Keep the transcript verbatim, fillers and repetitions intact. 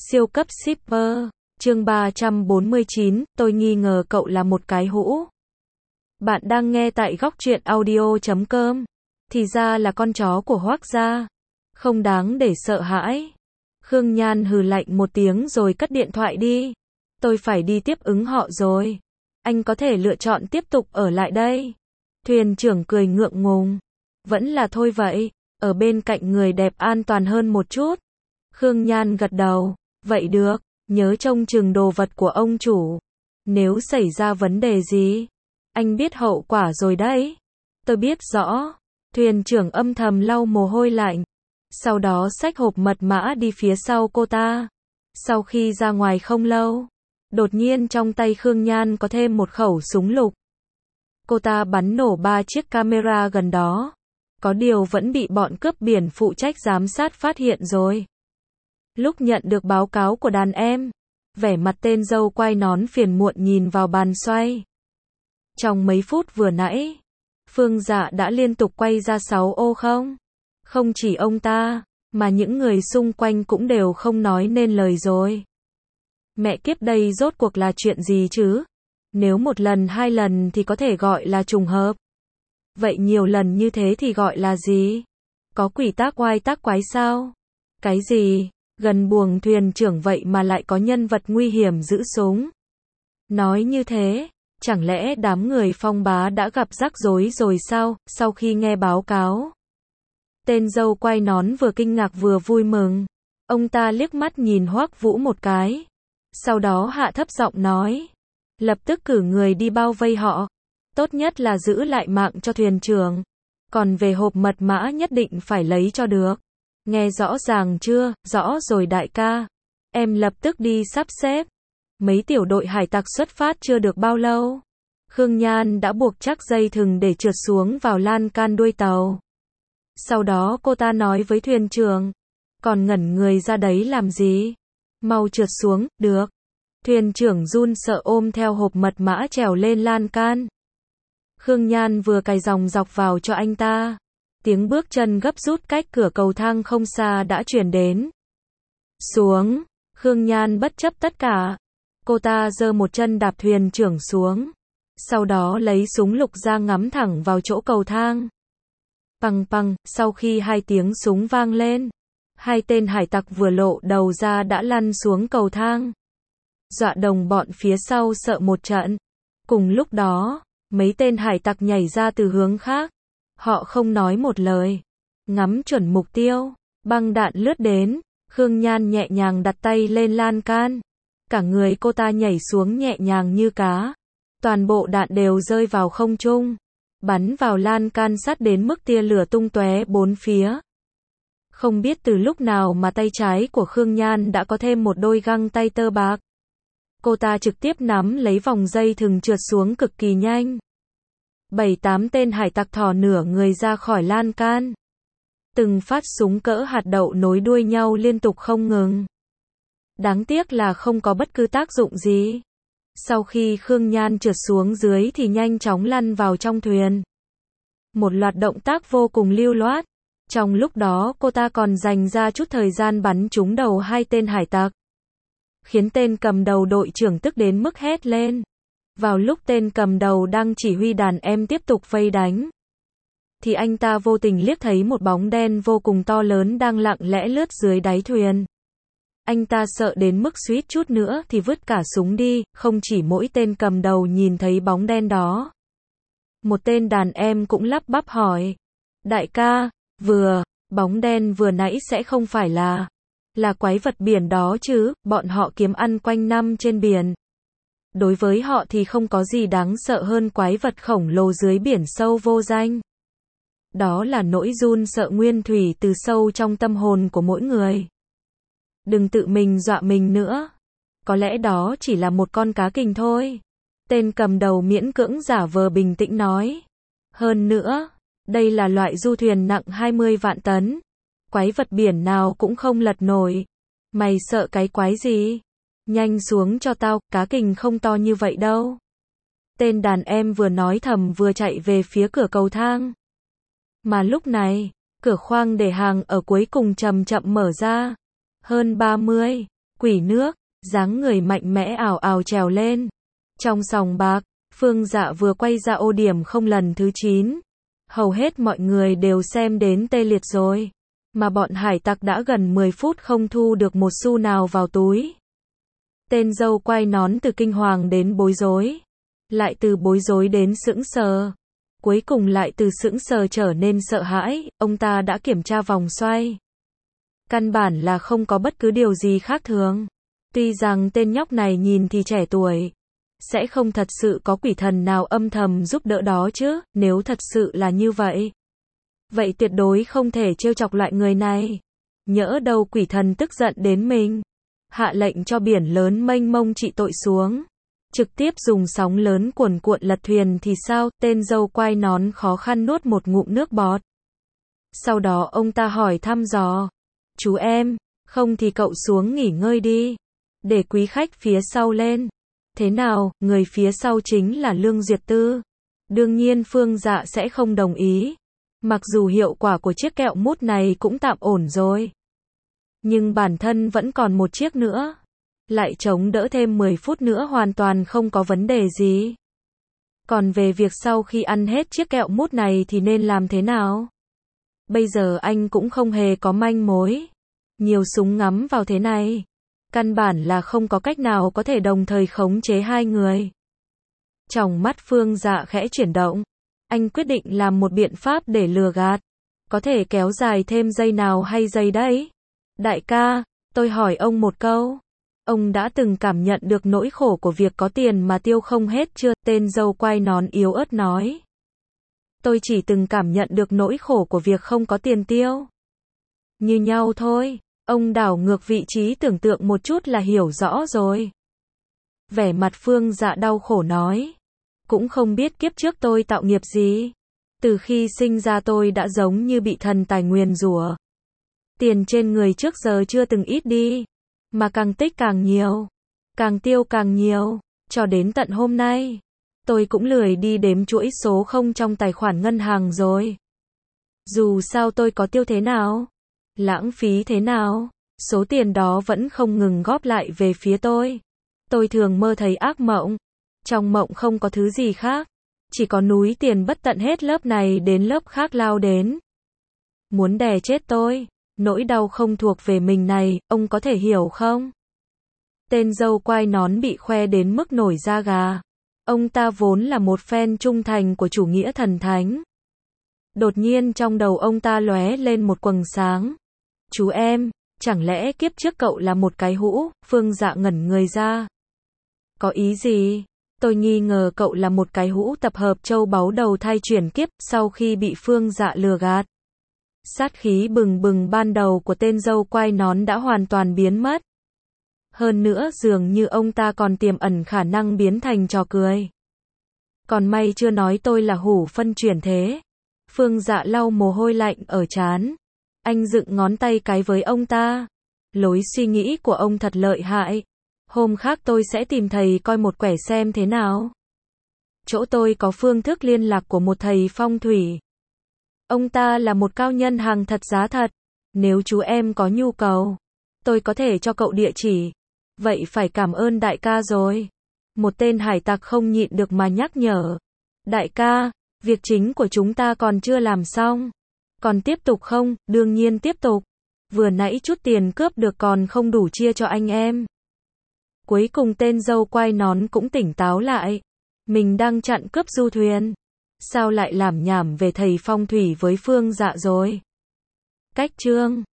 Siêu cấp shipper, chương ba trăm bốn mươi chín, tôi nghi ngờ cậu là một cái hũ. Bạn đang nghe tại góc truyện audio chấm com. Thì ra là con chó của Hoác gia. Không đáng để sợ hãi. Khương Nhan hừ lạnh một tiếng rồi cất điện thoại đi. Tôi phải đi tiếp ứng họ rồi. Anh có thể lựa chọn tiếp tục ở lại đây. Thuyền trưởng cười ngượng ngùng. Vẫn là thôi vậy, ở bên cạnh người đẹp an toàn hơn một chút. Khương Nhan gật đầu. Vậy được, nhớ trông chừng đồ vật của ông chủ. Nếu xảy ra vấn đề gì, anh biết hậu quả rồi đấy. Tôi biết rõ. Thuyền trưởng âm thầm lau mồ hôi lạnh. Sau đó xách hộp mật mã đi phía sau cô ta. Sau khi ra ngoài không lâu, đột nhiên trong tay Khương Nhan có thêm một khẩu súng lục. Cô ta bắn nổ ba chiếc camera gần đó. Có điều vẫn bị bọn cướp biển phụ trách giám sát phát hiện rồi. Lúc nhận được báo cáo của đàn em, vẻ mặt tên dâu quai nón phiền muộn nhìn vào bàn xoay. Trong mấy phút vừa nãy, Phương Dạ đã liên tục quay ra sáu ô không? Không chỉ ông ta, mà những người xung quanh cũng đều không nói nên lời rồi. Mẹ kiếp, đây rốt cuộc là chuyện gì chứ? Nếu một lần hai lần thì có thể gọi là trùng hợp. Vậy nhiều lần như thế thì gọi là gì? Có quỷ tác oai tác quái sao? Cái gì? Gần buồng thuyền trưởng vậy mà lại có nhân vật nguy hiểm giữ súng. Nói như thế, chẳng lẽ đám người Phong Bá đã gặp rắc rối rồi sao? Sau khi nghe báo cáo, tên dâu quai nón vừa kinh ngạc vừa vui mừng. Ông ta liếc mắt nhìn Hoắc Vũ một cái. Sau đó hạ thấp giọng nói. Lập tức cử người đi bao vây họ. Tốt nhất là giữ lại mạng cho thuyền trưởng. Còn về hộp mật mã nhất định phải lấy cho được. Nghe rõ ràng chưa? Rõ rồi đại ca. Em lập tức đi sắp xếp. Mấy tiểu đội hải tặc xuất phát chưa được bao lâu. Khương Nhan đã buộc chắc dây thừng để trượt xuống vào lan can đuôi tàu. Sau đó cô ta nói với thuyền trưởng. Còn ngẩn người ra đấy làm gì? Mau trượt xuống, được. Thuyền trưởng run sợ ôm theo hộp mật mã trèo lên lan can. Khương Nhan vừa cài dòng dọc vào cho anh ta. Tiếng bước chân gấp rút cách cửa cầu thang không xa đã truyền đến. Xuống. Khương Nhan bất chấp tất cả. Cô ta giơ một chân đạp thuyền trưởng xuống. Sau đó lấy súng lục ra ngắm thẳng vào chỗ cầu thang. Pằng pằng, sau khi hai tiếng súng vang lên, hai tên hải tặc vừa lộ đầu ra đã lăn xuống cầu thang. Dọa đồng bọn phía sau sợ một trận. Cùng lúc đó, mấy tên hải tặc nhảy ra từ hướng khác. Họ không nói một lời. Ngắm chuẩn mục tiêu. Băng đạn lướt đến. Khương Nhan nhẹ nhàng đặt tay lên lan can. Cả người cô ta nhảy xuống nhẹ nhàng như cá. Toàn bộ đạn đều rơi vào không trung. Bắn vào lan can sát đến mức tia lửa tung tóe bốn phía. Không biết từ lúc nào mà tay trái của Khương Nhan đã có thêm một đôi găng tay tơ bạc. Cô ta trực tiếp nắm lấy vòng dây thừng trượt xuống cực kỳ nhanh. Bảy tám tên hải tặc thò nửa người ra khỏi lan can. Từng phát súng cỡ hạt đậu nối đuôi nhau liên tục không ngừng. Đáng tiếc là không có bất cứ tác dụng gì. Sau khi Khương Nhan trượt xuống dưới thì nhanh chóng lăn vào trong thuyền. Một loạt động tác vô cùng lưu loát. Trong lúc đó cô ta còn dành ra chút thời gian bắn trúng đầu hai tên hải tặc. Khiến tên cầm đầu đội trưởng tức đến mức hét lên. Vào lúc tên cầm đầu đang chỉ huy đàn em tiếp tục vây đánh, thì anh ta vô tình liếc thấy một bóng đen vô cùng to lớn đang lặng lẽ lướt dưới đáy thuyền. Anh ta sợ đến mức suýt chút nữa thì vứt cả súng đi. Không chỉ mỗi tên cầm đầu nhìn thấy bóng đen đó. Một tên đàn em cũng lắp bắp hỏi. Đại ca, vừa, bóng đen vừa nãy sẽ không phải là, là quái vật biển đó chứ? Bọn họ kiếm ăn quanh năm trên biển. Đối với họ thì không có gì đáng sợ hơn quái vật khổng lồ dưới biển sâu vô danh. Đó là nỗi run sợ nguyên thủy từ sâu trong tâm hồn của mỗi người. Đừng tự mình dọa mình nữa. Có lẽ đó chỉ là một con cá kình thôi. Tên cầm đầu miễn cưỡng giả vờ bình tĩnh nói. Hơn nữa, đây là loại du thuyền nặng hai mươi vạn tấn. Quái vật biển nào cũng không lật nổi. Mày sợ cái quái gì? Nhanh xuống cho tao, cá kình không to như vậy đâu. Tên đàn em vừa nói thầm vừa chạy về phía cửa cầu thang. Mà lúc này, cửa khoang để hàng ở cuối cùng chậm chậm mở ra. Hơn ba mươi quỷ nước, dáng người mạnh mẽ ào ào trèo lên. Trong sòng bạc, Phương Dạ vừa quay ra ô điểm không lần thứ chín. Hầu hết mọi người đều xem đến tê liệt rồi. Mà bọn hải tặc đã gần mười phút không thu được một xu nào vào túi. Tên dâu quai nón từ kinh hoàng đến bối rối. Lại từ bối rối đến sững sờ. Cuối cùng lại từ sững sờ trở nên sợ hãi, ông ta đã kiểm tra vòng xoay. Căn bản là không có bất cứ điều gì khác thường. Tuy rằng tên nhóc này nhìn thì trẻ tuổi. Sẽ không thật sự có quỷ thần nào âm thầm giúp đỡ đó chứ, nếu thật sự là như vậy. Vậy tuyệt đối không thể trêu chọc loại người này. Nhỡ đâu quỷ thần tức giận đến mình. Hạ lệnh cho biển lớn mênh mông trị tội xuống. Trực tiếp dùng sóng lớn cuồn cuộn lật thuyền thì sao? Tên dâu quai nón khó khăn nuốt một ngụm nước bọt. Sau đó ông ta hỏi thăm dò. Chú em, không thì cậu xuống nghỉ ngơi đi. Để quý khách phía sau lên. Thế nào, người phía sau chính là Lương Duyệt Tư. Đương nhiên Phương Dạ sẽ không đồng ý. Mặc dù hiệu quả của chiếc kẹo mút này cũng tạm ổn rồi. Nhưng bản thân vẫn còn một chiếc nữa. Lại chống đỡ thêm mười phút nữa hoàn toàn không có vấn đề gì. Còn về việc sau khi ăn hết chiếc kẹo mút này thì nên làm thế nào? Bây giờ anh cũng không hề có manh mối. Nhiều súng ngắm vào thế này. Căn bản là không có cách nào có thể đồng thời khống chế hai người. Trong mắt Phương Dạ khẽ chuyển động. Anh quyết định làm một biện pháp để lừa gạt. Có thể kéo dài thêm giây nào hay giây đấy? Đại ca, tôi hỏi ông một câu. Ông đã từng cảm nhận được nỗi khổ của việc có tiền mà tiêu không hết chưa? Tên dâu quai nón yếu ớt nói. Tôi chỉ từng cảm nhận được nỗi khổ của việc không có tiền tiêu. Như nhau thôi. Ông đảo ngược vị trí tưởng tượng một chút là hiểu rõ rồi. Vẻ mặt Phương Dạ đau khổ nói. Cũng không biết kiếp trước tôi tạo nghiệp gì. Từ khi sinh ra tôi đã giống như bị thần tài nguyền rủa. Tiền trên người trước giờ chưa từng ít đi. Mà càng tích càng nhiều. Càng tiêu càng nhiều. Cho đến tận hôm nay. Tôi cũng lười đi đếm chuỗi số không trong tài khoản ngân hàng rồi. Dù sao tôi có tiêu thế nào. Lãng phí thế nào. Số tiền đó vẫn không ngừng góp lại về phía tôi. Tôi thường mơ thấy ác mộng. Trong mộng không có thứ gì khác. Chỉ có núi tiền bất tận hết lớp này đến lớp khác lao đến. Muốn đè chết tôi. Nỗi đau không thuộc về mình này, ông có thể hiểu không? Tên dâu quai nón bị khoe đến mức nổi da gà. Ông ta vốn là một fan trung thành của chủ nghĩa thần thánh. Đột nhiên trong đầu ông ta lóe lên một quầng sáng. Chú em, chẳng lẽ kiếp trước cậu là một cái hũ? Phương Dạ ngẩn người ra. Có ý gì? Tôi nghi ngờ cậu là một cái hũ tập hợp châu báu đầu thai chuyển kiếp sau khi bị Phương Dạ lừa gạt. Sát khí bừng bừng ban đầu của tên dâu quai nón đã hoàn toàn biến mất. Hơn nữa dường như ông ta còn tiềm ẩn khả năng biến thành trò cười. Còn may chưa nói tôi là hủ phân chuyển thế. Phương Dạ lau mồ hôi lạnh ở trán. Anh dựng ngón tay cái với ông ta. Lối suy nghĩ của ông thật lợi hại. Hôm khác tôi sẽ tìm thầy coi một quẻ xem thế nào. Chỗ tôi có phương thức liên lạc của một thầy phong thủy. Ông ta là một cao nhân hàng thật giá thật. Nếu chú em có nhu cầu, tôi có thể cho cậu địa chỉ. Vậy phải cảm ơn đại ca rồi. Một tên hải tặc không nhịn được mà nhắc nhở. Đại ca, việc chính của chúng ta còn chưa làm xong. Còn tiếp tục không? Đương nhiên tiếp tục. Vừa nãy chút tiền cướp được còn không đủ chia cho anh em. Cuối cùng tên dâu quai nón cũng tỉnh táo lại. Mình đang chặn cướp du thuyền. Sao lại làm nhảm về thầy phong thủy với Phương Dạ rồi? Cách chương